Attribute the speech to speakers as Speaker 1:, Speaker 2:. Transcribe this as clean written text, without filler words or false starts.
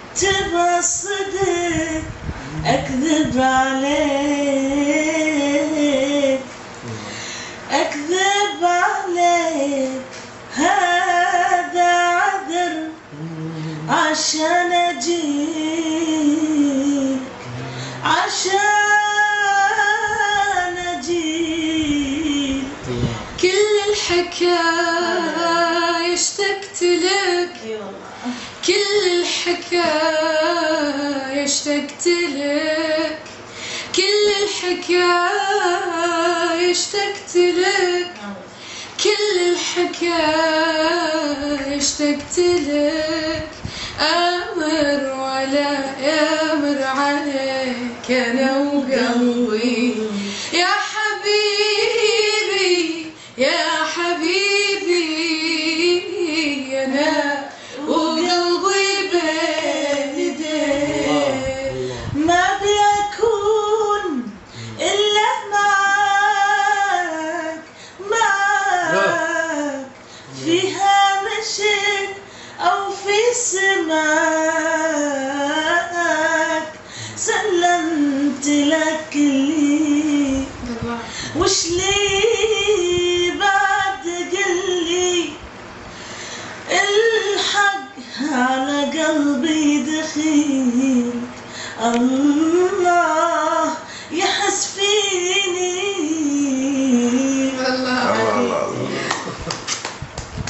Speaker 1: تبى الصدق أكذب عليك، أكذب عليك، هذا عذر عشان أجيك، عشان أجيك.
Speaker 2: كل الحكاية اشتقت لك، كل الحكاية اشتقت لك، كل الحكاية اشتقت لك، كل الحكاية اشتقت لك. أمر ولا يمر عليك أنا وقلبي يا حبيبي، يا حبيبي، أنا وقلبي بين يديك.
Speaker 1: ما بيكون إلا معاك، معاك فيها مشيت أو في سماك. سلمت لك كلي، وش لي بعد قلي؟ الحق على قلبي دخيل. الله